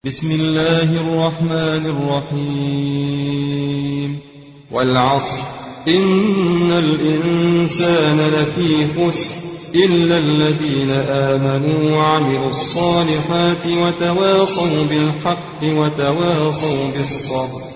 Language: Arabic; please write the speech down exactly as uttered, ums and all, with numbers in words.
بسم الله الرحمن الرحيم والعصر إن الإنسان لفي خسر إلا الذين آمنوا وعملوا الصالحات وتواصوا بالحق وتواصوا بالصبر.